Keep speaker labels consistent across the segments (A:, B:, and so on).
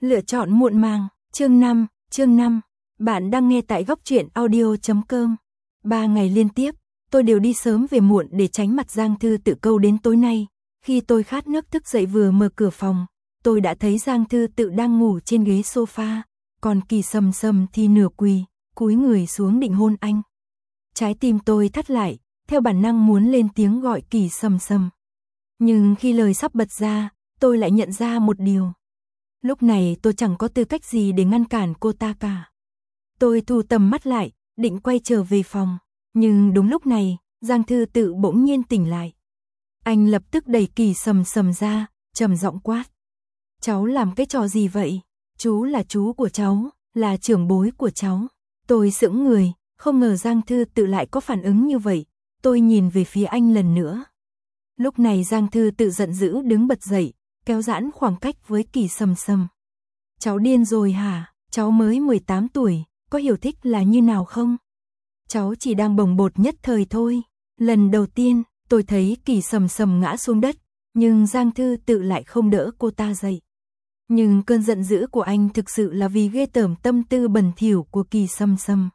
A: Lựa chọn muộn màng, chương 5. Bạn đang nghe tại góc truyện audio.com. 3 ngày liên tiếp, tôi đều đi sớm về muộn để tránh mặt Giang Thư Tự câu đến tối nay. Khi tôi khát nước thức dậy vừa mở cửa phòng, tôi đã thấy Giang Thư Tự đang ngủ trên ghế sofa, còn Kỳ Sầm Sầm thì nửa quỳ, cúi người xuống định hôn anh. Trái tim tôi thắt lại, theo bản năng muốn lên tiếng gọi Kỳ Sầm Sầm. Nhưng khi lời sắp bật ra, tôi lại nhận ra một điều. Lúc này tôi chẳng có tư cách gì để ngăn cản cô ta cả. Tôi thu tầm mắt lại, định quay trở về phòng. Nhưng đúng lúc này, Giang Thư Tự bỗng nhiên tỉnh lại. Anh lập tức đẩy Kỳ Sầm Sầm ra, trầm giọng quát. Cháu làm cái trò gì vậy? Chú là chú của cháu, là trưởng bối của cháu. Tôi sững người, không ngờ Giang Thư Tự lại có phản ứng như vậy. Tôi nhìn về phía anh lần nữa. Lúc này Giang Thư Tự giận dữ đứng bật dậy, kéo giãn khoảng cách với Kỳ Sầm Sầm. Cháu điên rồi hả? Cháu mới 18 tuổi, có hiểu thích là như nào không? Cháu chỉ đang bồng bột nhất thời thôi. Lần đầu tiên, tôi thấy Kỳ Sầm Sầm ngã xuống đất, nhưng Giang Thư Tự lại không đỡ cô ta dậy. Nhưng cơn giận dữ của anh thực sự là vì ghê tởm tâm tư bẩn thỉu của Kỳ Sầm Sầm,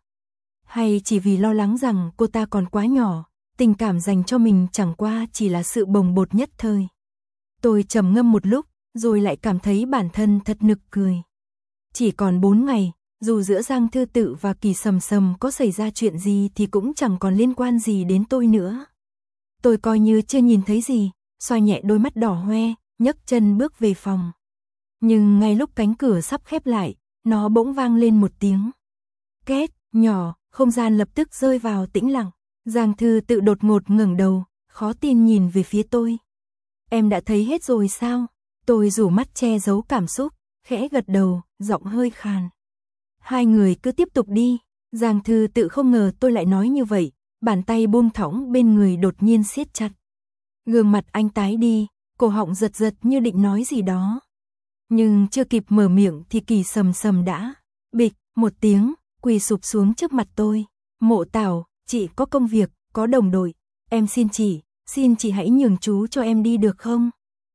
A: hay chỉ vì lo lắng rằng cô ta còn quá nhỏ, tình cảm dành cho mình chẳng qua chỉ là sự bồng bột nhất thời. Tôi trầm ngâm một lúc, rồi lại cảm thấy bản thân thật nực cười. Chỉ còn 4 ngày, dù giữa Giang Thư Tự và Kỳ Sầm Sầm có xảy ra chuyện gì thì cũng chẳng còn liên quan gì đến tôi nữa. Tôi coi như chưa nhìn thấy gì, xoa nhẹ đôi mắt đỏ hoe, nhấc chân bước về phòng. Nhưng ngay lúc cánh cửa sắp khép lại, nó bỗng vang lên một tiếng két nhỏ, không gian lập tức rơi vào tĩnh lặng. Giang Thư Tự đột ngột ngẩng đầu, khó tin nhìn về phía tôi. Em đã thấy hết rồi sao? Tôi rủ mắt che giấu cảm xúc, khẽ gật đầu, giọng hơi khàn. Hai người cứ tiếp tục đi. Giang Thư Tự không ngờ tôi lại nói như vậy, bàn tay buông thõng bên người đột nhiên siết chặt. Gương mặt anh tái đi, cổ họng giật giật như định nói gì đó. Nhưng chưa kịp mở miệng thì Kỳ Sầm Sầm đã bịch một tiếng, quỳ sụp xuống trước mặt tôi. Mộ Tảo, chị có công việc, có đồng đội, em xin chị hãy nhường chú cho em đi được không?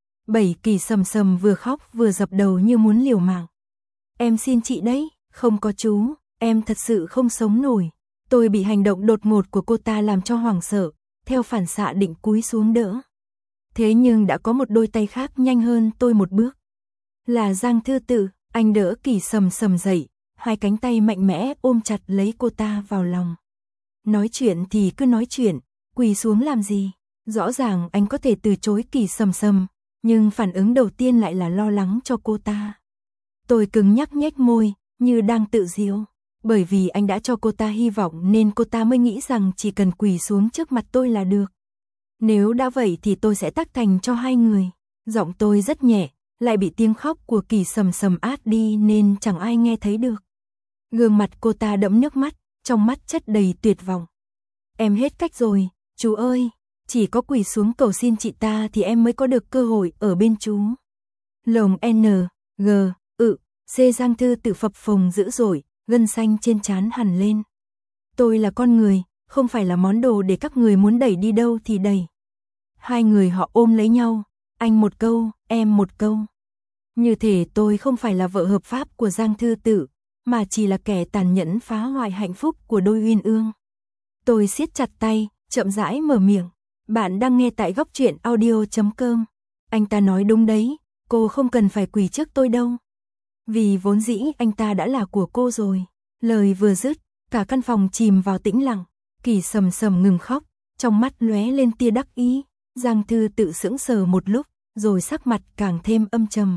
A: Kỳ Sầm Sầm vừa khóc vừa dập đầu như muốn liều mạng. Em xin chị đấy, không có chú, em thật sự không sống nổi. Tôi bị hành động đột ngột của cô ta làm cho hoảng sợ, theo phản xạ định cúi xuống đỡ. Thế nhưng đã có một đôi tay khác nhanh hơn tôi một bước. Là Giang Thư Tự, anh đỡ Kỳ Sầm Sầm dậy, hai cánh tay mạnh mẽ ôm chặt lấy cô ta vào lòng. Nói chuyện thì cứ nói chuyện, quỳ xuống làm gì? Rõ ràng anh có thể từ chối Kỳ Sầm Sầm, nhưng phản ứng đầu tiên lại là lo lắng cho cô ta. Tôi cứng nhắc nhếch môi, như đang tự giễu. Bởi vì anh đã cho cô ta hy vọng nên cô ta mới nghĩ rằng chỉ cần quỳ xuống trước mặt tôi là được. Nếu đã vậy thì tôi sẽ tác thành cho hai người. Giọng tôi rất nhẹ, lại bị tiếng khóc của Kỳ Sầm Sầm át đi nên chẳng ai nghe thấy được. Gương mặt cô ta đẫm nước mắt, trong mắt chất đầy tuyệt vọng. Em hết cách rồi, chú ơi, chỉ có quỳ xuống cầu xin chị ta thì em mới có được cơ hội ở bên chú. Lồng N, G, C. Giang Thư Tự phập phồng dữ dội, gân xanh trên trán hằn lên. Tôi là con người, không phải là món đồ để các người muốn đẩy đi đâu thì đẩy. Hai người họ ôm lấy nhau, anh một câu, em một câu. Như thể tôi không phải là vợ hợp pháp của Giang Thư Tự, mà chỉ là kẻ tàn nhẫn phá hoại hạnh phúc của đôi uyên ương. Tôi siết chặt tay, chậm rãi mở miệng. Bạn đang nghe tại góc truyện audio.com. Anh ta nói đúng đấy, cô không cần phải quỳ trước tôi đâu. Vì vốn dĩ anh ta đã là của cô rồi. Lời vừa dứt, cả căn phòng chìm vào tĩnh lặng. Kỳ Sầm Sầm ngừng khóc, trong mắt lóe lên tia đắc ý. Giang Thư Tự sững sờ một lúc, rồi sắc mặt càng thêm âm trầm.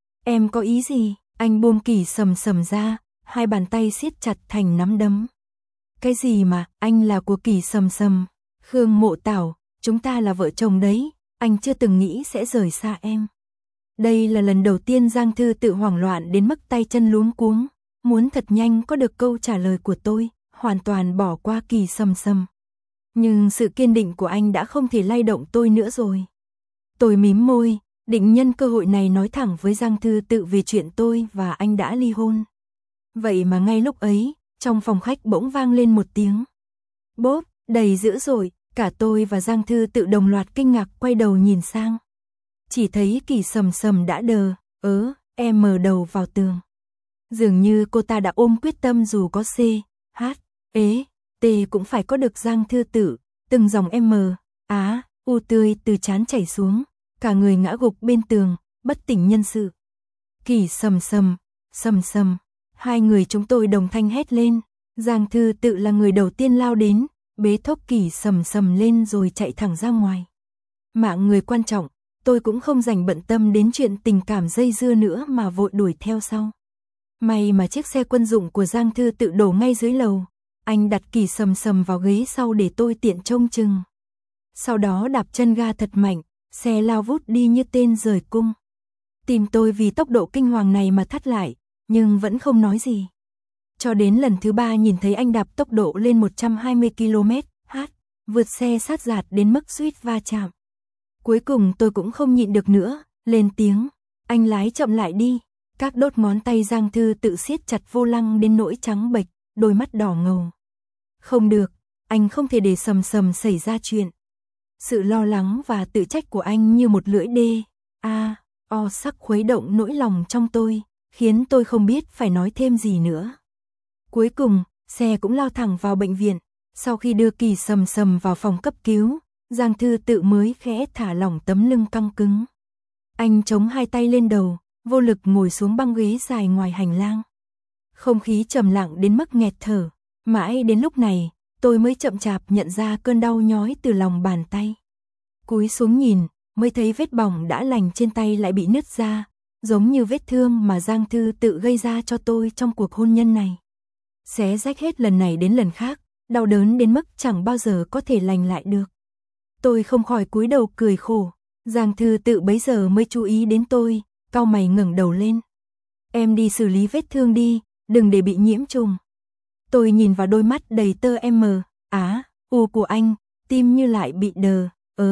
A: Em có ý gì? Anh buông Kỳ Sầm Sầm ra, hai bàn tay siết chặt thành nắm đấm. Cái gì mà, anh là của Kỳ Sầm Sầm? Khương Mộ Tảo, chúng ta là vợ chồng đấy, anh chưa từng nghĩ sẽ rời xa em. Đây là lần đầu tiên Giang Thư Tự hoảng loạn đến mức tay chân luống cuống, muốn thật nhanh có được câu trả lời của tôi, hoàn toàn bỏ qua Kỳ Sầm Sầm. Nhưng sự kiên định của anh đã không thể lay động tôi nữa rồi. Tôi mím môi, định nhân cơ hội này nói thẳng với Giang Thư Tự về chuyện tôi và anh đã ly hôn. Vậy mà ngay lúc ấy, trong phòng khách bỗng vang lên một tiếng bốp đầy dữ dội, cả tôi và Giang Thư Tự đồng loạt kinh ngạc quay đầu nhìn sang. Chỉ thấy Kỳ Sầm Sầm đã đờ em mở đầu vào tường. Dường như cô ta đã ôm quyết tâm dù có C, H, E, T cũng phải có được Giang Thư Tự, từng dòng M, Á, U tươi từ trán chảy xuống, cả người ngã gục bên tường, bất tỉnh nhân sự. Kỳ sầm sầm, hai người chúng tôi đồng thanh hét lên, Giang Thư Tự là người đầu tiên lao đến, bế thốc Kỳ sầm lên rồi chạy thẳng ra ngoài. Mạng người quan trọng, tôi cũng không dành bận tâm đến chuyện tình cảm dây dưa nữa mà vội đuổi theo sau. May mà chiếc xe quân dụng của Giang Thư Tự đổ ngay dưới lầu, anh đặt Kỳ sầm vào ghế sau để tôi tiện trông chừng. Sau đó đạp chân ga thật mạnh, xe lao vút đi như tên rời cung. Tim tôi vì tốc độ kinh hoàng này mà thắt lại, nhưng vẫn không nói gì. Cho đến lần thứ 3 nhìn thấy anh đạp tốc độ lên 120 km/h, vượt xe sát giạt đến mức suýt va chạm. Cuối cùng tôi cũng không nhịn được nữa, lên tiếng, anh lái chậm lại đi. Các đốt ngón tay Giang Thư Tự siết chặt vô lăng đến nỗi trắng bệch, đôi mắt đỏ ngầu. Không được, anh không thể để sầm xảy ra chuyện. Sự lo lắng và tự trách của anh như một lưỡi đê, sắc khuấy động nỗi lòng trong tôi, khiến tôi không biết phải nói thêm gì nữa. Cuối cùng, xe cũng lao thẳng vào bệnh viện. Sau khi đưa Kỳ sầm vào phòng cấp cứu, Giang Thư Tự mới khẽ thả lỏng tấm lưng căng cứng. Anh chống hai tay lên đầu, vô lực ngồi xuống băng ghế dài ngoài hành lang. Không khí trầm lặng đến mức nghẹt thở. Mãi đến lúc này, tôi mới chậm chạp nhận ra cơn đau nhói từ lòng bàn tay. Cúi xuống nhìn, mới thấy vết bỏng đã lành trên tay lại bị nứt ra, giống như vết thương mà Giang Thư Tự gây ra cho tôi trong cuộc hôn nhân này. Xé rách hết lần này đến lần khác, đau đớn đến mức chẳng bao giờ có thể lành lại được. Tôi không khỏi cúi đầu cười khổ. Giang Thư Tự bấy giờ mới chú ý đến tôi, cau mày ngẩng đầu lên. Em đi xử lý vết thương đi, đừng để bị nhiễm trùng. Tôi nhìn vào đôi mắt đầy tơ M, Á, U của anh, tim như lại bị đờ,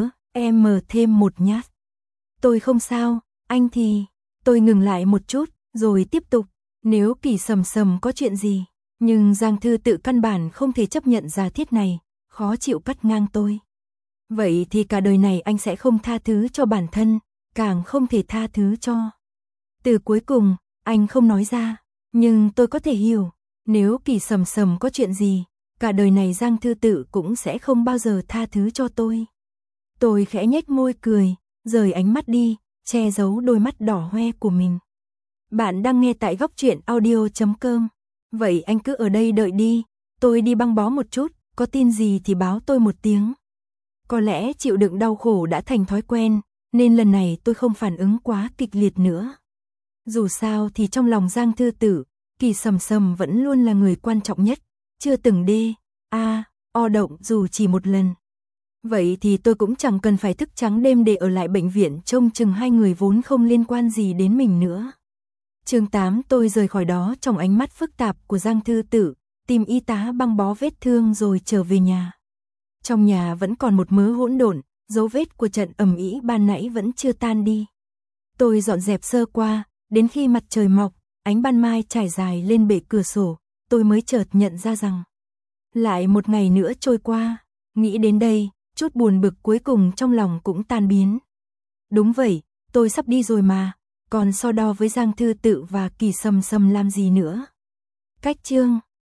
A: M thêm một nhát. Tôi không sao, anh thì... Tôi ngừng lại một chút, rồi tiếp tục. Nếu Kỳ sầm có chuyện gì, nhưng Giang Thư Tự căn bản không thể chấp nhận giả thiết này, khó chịu cắt ngang tôi. Vậy thì cả đời này anh sẽ không tha thứ cho bản thân, càng không thể tha thứ cho. Từ cuối cùng, anh không nói ra, nhưng tôi có thể hiểu, nếu Kỳ sầm có chuyện gì, cả đời này Giang Thư Tự cũng sẽ không bao giờ tha thứ cho tôi. Tôi khẽ nhếch môi cười, rời ánh mắt đi, che giấu đôi mắt đỏ hoe của mình. Bạn đang nghe tại Góc Truyện Audio.com. Vậy anh cứ ở đây đợi đi, tôi đi băng bó một chút, có tin gì thì báo tôi một tiếng. Có lẽ chịu đựng đau khổ đã thành thói quen, nên lần này tôi không phản ứng quá kịch liệt nữa. Dù sao thì trong lòng Giang Thư Tự, Kỳ sầm vẫn luôn là người quan trọng nhất, chưa từng động dù chỉ một lần. Vậy thì tôi cũng chẳng cần phải thức trắng đêm để ở lại bệnh viện trông chừng hai người vốn không liên quan gì đến mình nữa. Chương 8 tôi rời khỏi đó trong ánh mắt phức tạp của Giang Thư Tự, tìm y tá băng bó vết thương rồi trở về nhà. Trong nhà vẫn còn một mớ hỗn độn, dấu vết của trận ầm ĩ ban nãy vẫn chưa tan đi. Tôi dọn dẹp sơ qua, đến khi mặt trời mọc, ánh ban mai trải dài lên bệ cửa sổ, tôi mới chợt nhận ra rằng lại một ngày nữa trôi qua. Nghĩ đến đây, chút buồn bực cuối cùng trong lòng cũng tan biến. Đúng vậy, tôi sắp đi rồi mà, còn so đo với Giang Thư Tự và Kỳ sầm làm gì nữa. Cách chương